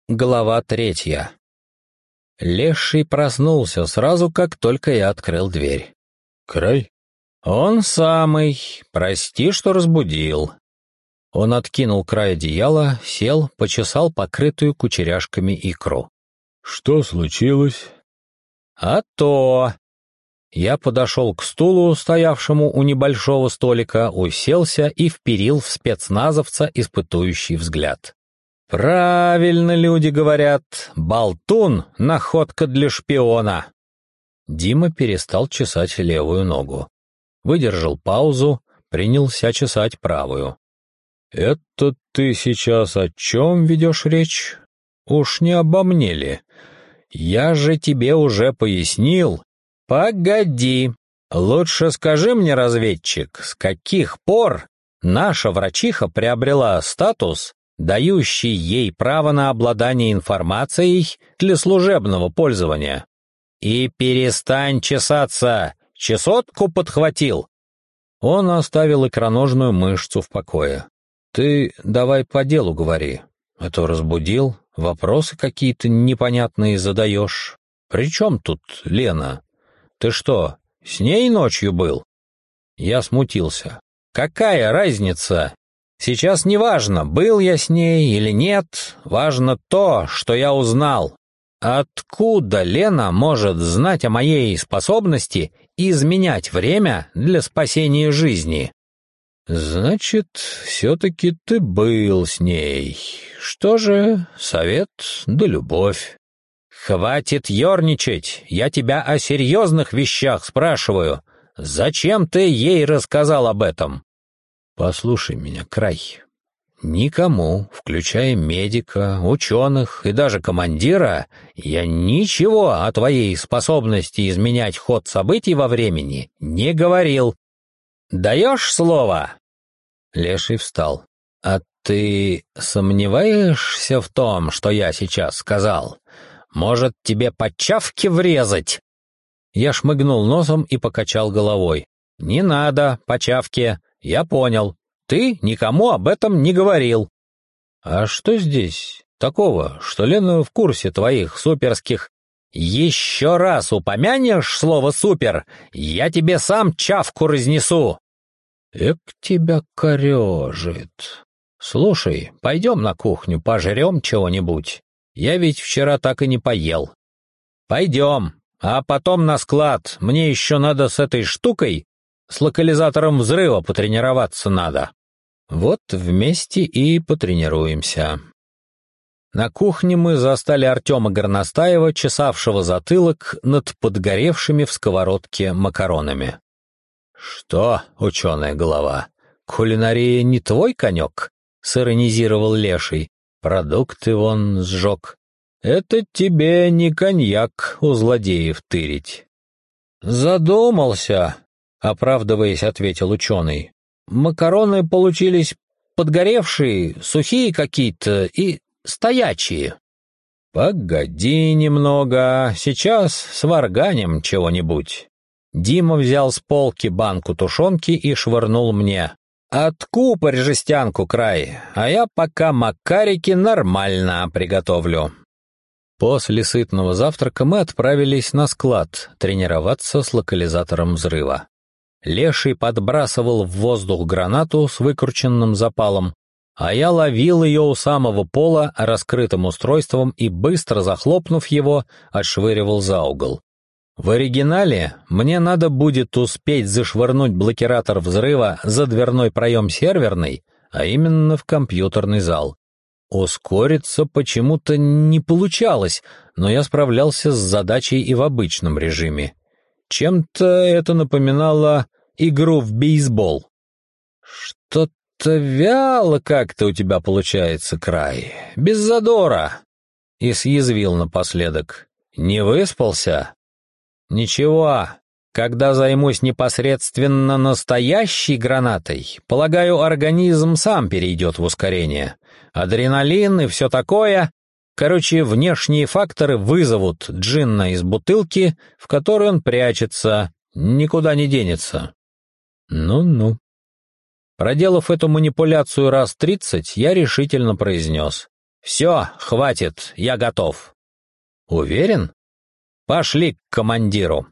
Глава 3. Леший проснулся сразу, как только я открыл дверь. Край? Он самый. Прости, что разбудил. Он откинул край одеяла, сел, почесал покрытую кучеряшками икру. Что случилось? А то... Я подошел к стулу, стоявшему у небольшого столика, уселся и вперил в спецназовца испытующий взгляд. Правильно люди говорят, болтун — находка для шпиона. Дима перестал чесать левую ногу. Выдержал паузу, принялся чесать правую. «Это ты сейчас о чем ведешь речь? Уж не обо мне ли? Я же тебе уже пояснил». «Погоди, лучше скажи мне, разведчик, с каких пор наша врачиха приобрела статус, дающий ей право на обладание информацией для служебного пользования? И перестань чесаться, чесотку подхватил». Он оставил икроножную мышцу в покое. «Ты давай по делу говори, а то разбудил, вопросы какие-то непонятные задаешь. При чем тут Лена? Ты что, с ней ночью был?» Я смутился. «Какая разница? Сейчас не важно, был я с ней или нет, важно то, что я узнал. Откуда Лена может знать о моей способности изменять время для спасения жизни?» «Значит, все-таки ты был с ней. Что же, совет да любовь». «Хватит ерничать, я тебя о серьезных вещах спрашиваю. Зачем ты ей рассказал об этом?» «Послушай меня, Край. Никому, включая медика, ученых и даже командира, я ничего о твоей способности изменять ход событий во времени не говорил. Даешь слово?» Леший встал. «А ты сомневаешься в том, что я сейчас сказал? Может, тебе по чавке врезать?» Я шмыгнул носом и покачал головой. «Не надо по чавке, я понял. Ты никому об этом не говорил». «А что здесь такого, что Лена в курсе твоих суперских...» «Еще раз упомянешь слово «супер», я тебе сам чавку разнесу». «Эк тебя корежит. Слушай, пойдем на кухню, пожрем чего-нибудь. Я ведь вчера так и не поел». «Пойдем, а потом на склад. Мне еще надо с этой штукой, с локализатором взрыва потренироваться надо». «Вот вместе и потренируемся». На кухне мы застали Артема Горностаева, чесавшего затылок над подгоревшими в сковородке макаронами. «Что, ученая голова, кулинария не твой конек?» — сиронизировал Леший. «Продукты вон сжег. Это тебе не коньяк у злодеев тырить». «Задумался», — оправдываясь, ответил ученый. «Макароны получились подгоревшие, сухие какие-то и стоячие». «Погоди немного, сейчас сварганим чего-нибудь». Дима взял с полки банку тушенки и швырнул мне. «Откупорь жестянку, Край, а я пока макарики нормально приготовлю». После сытного завтрака мы отправились на склад тренироваться с локализатором взрыва. Леший подбрасывал в воздух гранату с выкрученным запалом, а я ловил ее у самого пола раскрытым устройством и, быстро захлопнув его, отшвыривал за угол. В оригинале мне надо будет успеть зашвырнуть блокиратор взрыва за дверной проем серверной, а именно в компьютерный зал. Ускориться почему-то не получалось, но я справлялся с задачей и в обычном режиме. Чем-то это напоминало игру в бейсбол. «Что-то вяло как-то у тебя получается, Край, без задора», — и съязвил напоследок. «Не выспался?» «Ничего, когда займусь непосредственно настоящей гранатой, полагаю, организм сам перейдет в ускорение. Адреналин и все такое. Короче, внешние факторы вызовут джинна из бутылки, в которой он прячется, никуда не денется». «Ну-ну». Проделав эту манипуляцию раз 30, я решительно произнес: Все, хватит, я готов. Уверен? Пошли к командиру.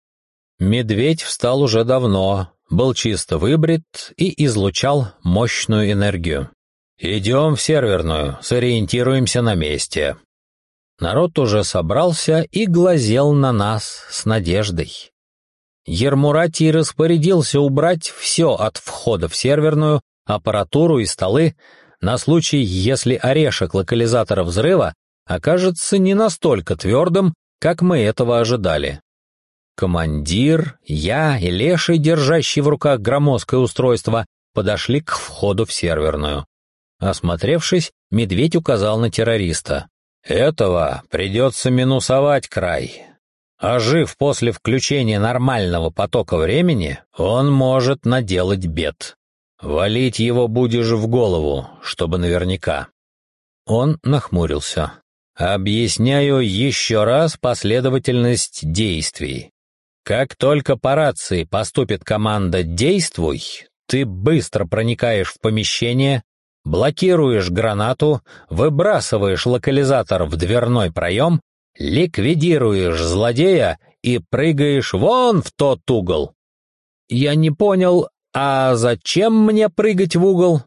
Медведь встал уже давно, был чисто выбрит и излучал мощную энергию. «Идем в серверную, сориентируемся на месте». Народ уже собрался и глазел на нас с надеждой. Ермуратий распорядился убрать все от входа в серверную, аппаратуру и столы, на случай, если орешек локализатора взрыва окажется не настолько твердым, как мы этого ожидали. Командир, я и Леший, держащий в руках громоздкое устройство, подошли к входу в серверную. Осмотревшись, Медведь указал на террориста. «Этого придется минусовать край. Ожив после включения нормального потока времени, он может наделать бед. Валить его будешь в голову, чтобы наверняка». Он нахмурился. «Объясняю еще раз последовательность действий. Как только по рации поступит команда «Действуй», ты быстро проникаешь в помещение, блокируешь гранату, выбрасываешь локализатор в дверной проем, ликвидируешь злодея и прыгаешь вон в тот угол. Я не понял, а зачем мне прыгать в угол?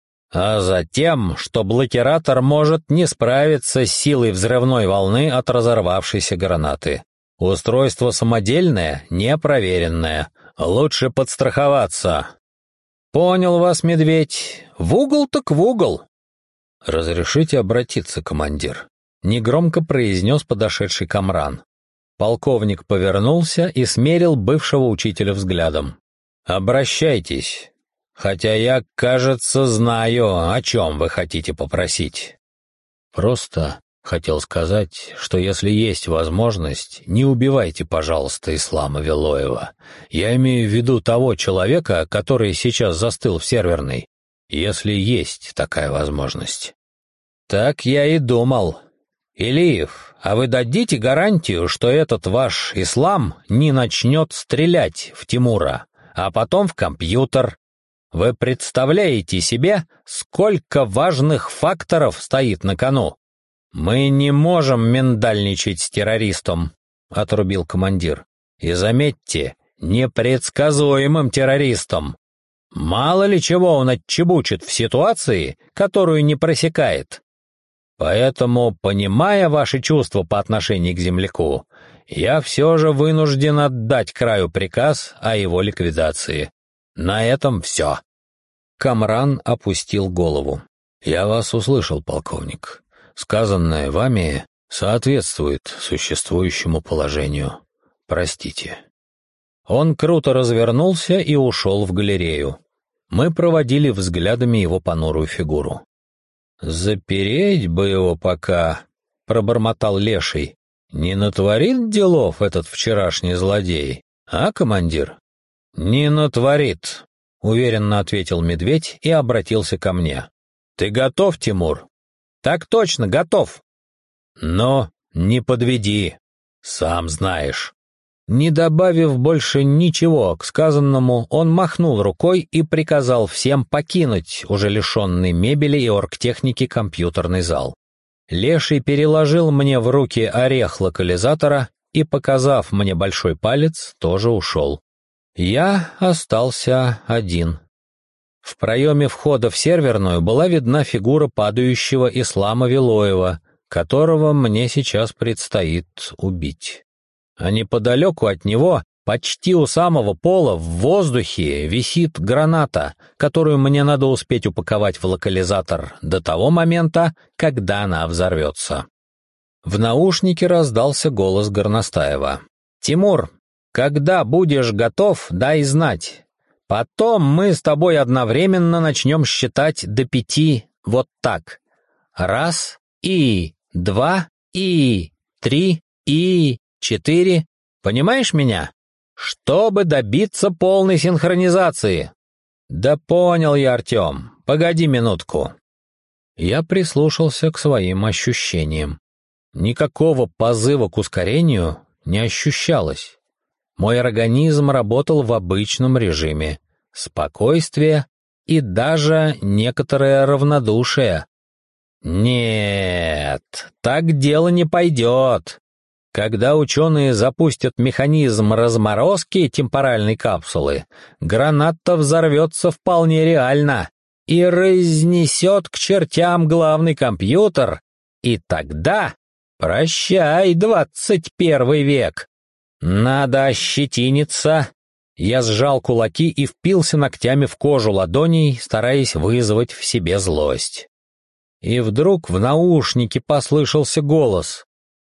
А затем, что блокиратор может не справиться с силой взрывной волны от разорвавшейся гранаты. Устройство самодельное, непроверенное. Лучше подстраховаться. Понял вас, Медведь. В угол так в угол. Разрешите обратиться, командир? Негромко произнес подошедший Камран. Полковник повернулся и смерил бывшего учителя взглядом. Обращайтесь, хотя я, кажется, знаю, о чем вы хотите попросить. Просто хотел сказать, что если есть возможность, не убивайте, пожалуйста, Ислама Вилоева. Я имею в виду того человека, который сейчас застыл в серверной, если есть такая возможность. Так я и думал. Илиев, а вы дадите гарантию, что этот ваш Ислам не начнет стрелять в Тимура, а потом в компьютер? Вы представляете себе, сколько важных факторов стоит на кону? «Мы не можем миндальничать с террористом», — отрубил командир. «И заметьте, непредсказуемым террористом. Мало ли чего он отчебучит в ситуации, которую не просекает. Поэтому, понимая ваши чувства по отношению к земляку, я все же вынужден отдать краю приказ о его ликвидации. На этом все». Камран опустил голову. «Я вас услышал, полковник. Сказанное вами соответствует существующему положению. Простите». Он круто развернулся и ушел в галерею. Мы проводили взглядами его понурую фигуру. «Запереть бы его пока», — пробормотал Леший. «Не натворит делов этот вчерашний злодей, а, командир?» «Не натворит», — уверенно ответил Медведь и обратился ко мне. «Ты готов, Тимур?» «Так точно, готов». «Но не подведи, сам знаешь». Не добавив больше ничего к сказанному, он махнул рукой и приказал всем покинуть уже лишенный мебели и оргтехники компьютерный зал. Леший переложил мне в руки орех локализатора и, показав мне большой палец, тоже ушел. Я остался один. В проеме входа в серверную была видна фигура падающего Ислама Вилоева, которого мне сейчас предстоит убить. А неподалеку от него, почти у самого пола, в воздухе, висит граната, которую мне надо успеть упаковать в локализатор до того момента, когда она взорвется. В наушнике раздался голос Горностаева. «Тимур, когда будешь готов, дай знать. Потом мы с тобой одновременно начнем считать до 5 вот так. 1, и 2, и 3, и 4. Понимаешь меня? Чтобы добиться полной синхронизации». «Да понял я, Артем. Погоди минутку». Я прислушался к своим ощущениям. Никакого позыва к ускорению не ощущалось. Мой организм работал в обычном режиме. Спокойствие и даже некоторое равнодушие. Нет, так дело не пойдет. Когда ученые запустят механизм разморозки темпоральной капсулы, граната взорвется вполне реально и разнесет к чертям главный компьютер, и тогда прощай, 21 век. Надо ощетиниться. Я сжал кулаки и впился ногтями в кожу ладоней, стараясь вызвать в себе злость. И вдруг в наушнике послышался голос.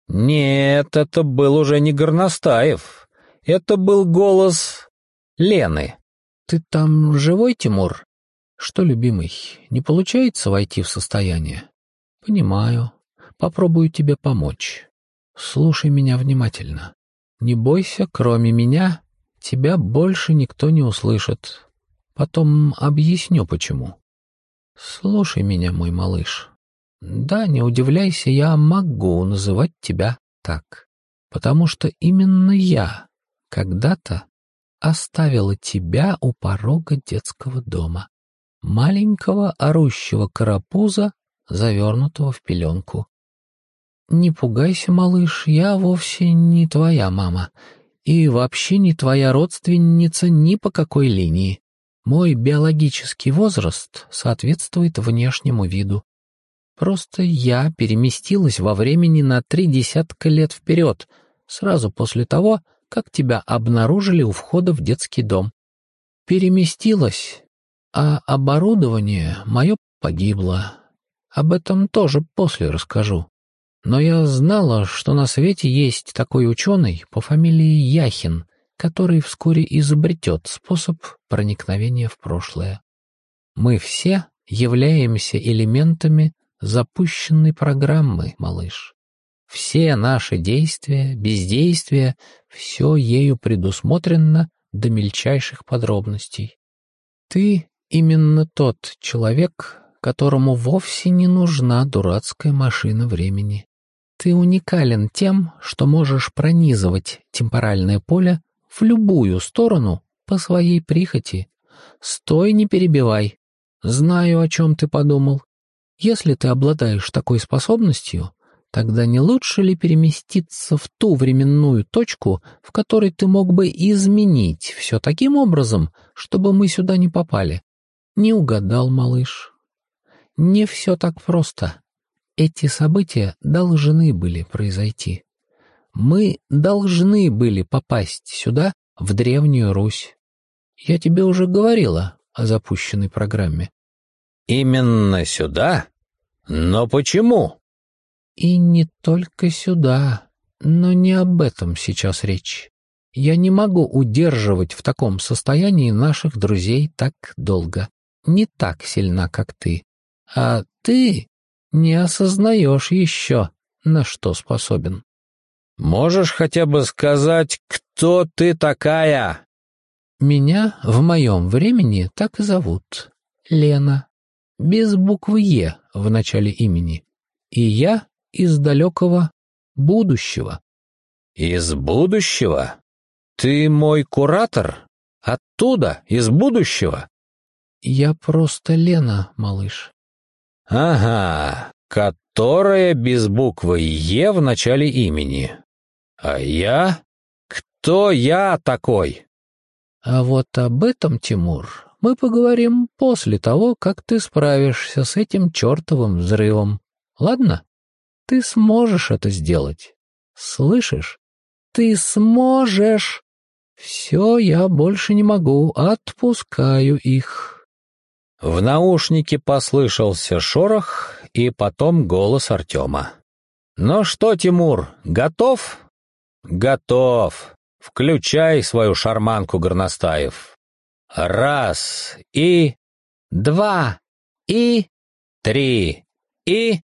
Нет, это был уже не Горностаев. Это был голос Лены. «Ты там живой, Тимур? Что, любимый, не получается войти в состояние? Понимаю. Попробую тебе помочь. Слушай меня внимательно. Не бойся, кроме меня, тебя больше никто не услышит. Потом объясню, почему. Слушай меня, мой малыш. Да, не удивляйся, я могу называть тебя так, потому что именно я когда-то оставила тебя у порога детского дома, маленького орущего карапуза, завернутого в пеленку. Не пугайся, малыш, я вовсе не твоя мама и вообще не твоя родственница ни по какой линии. Мой биологический возраст соответствует внешнему виду. Просто я переместилась во времени на 30 лет вперед, сразу после того, как тебя обнаружили у входа в детский дом. Переместилась, а оборудование мое погибло. Об этом тоже после расскажу. Но я знала, что на свете есть такой ученый по фамилии Яхин, который вскоре изобретет способ проникновения в прошлое. Мы все являемся элементами запущенной программы, малыш. Все наши действия, бездействия, все ею предусмотрено до мельчайших подробностей. Ты именно тот человек, которому вовсе не нужна дурацкая машина времени. Ты уникален тем, что можешь пронизывать темпоральное поле в любую сторону по своей прихоти. Стой, не перебивай. Знаю, о чем ты подумал. Если ты обладаешь такой способностью, тогда не лучше ли переместиться в ту временную точку, в которой ты мог бы изменить все таким образом, чтобы мы сюда не попали? Не угадал, малыш. Не все так просто. Эти события должны были произойти. Мы должны были попасть сюда, в Древнюю Русь. Я тебе уже говорила о запущенной программе. Именно сюда? Но почему? И не только сюда, но не об этом сейчас речь. Я не могу удерживать в таком состоянии наших друзей так долго. Не так сильна, как ты. А ты не осознаешь еще, на что способен. Можешь хотя бы сказать, кто ты такая? Меня в моем времени так и зовут. Лена. Без буквы «Е» в начале имени. И я из далекого будущего. Из будущего? Ты мой куратор? Оттуда, из будущего? Я просто Лена, малыш. Ага, которая без буквы «Е» в начале имени. А я? Кто я такой? А вот об этом, Тимур, мы поговорим после того, как ты справишься с этим чертовым взрывом. Ладно? Ты сможешь это сделать. Слышишь? Ты сможешь. Все, я больше не могу. Отпускаю их. В наушнике послышался шорох и потом голос Артема. «Ну что, Тимур, готов?» «Готов. Включай свою шарманку, Горностаев. 1 и 2 и 3 и...»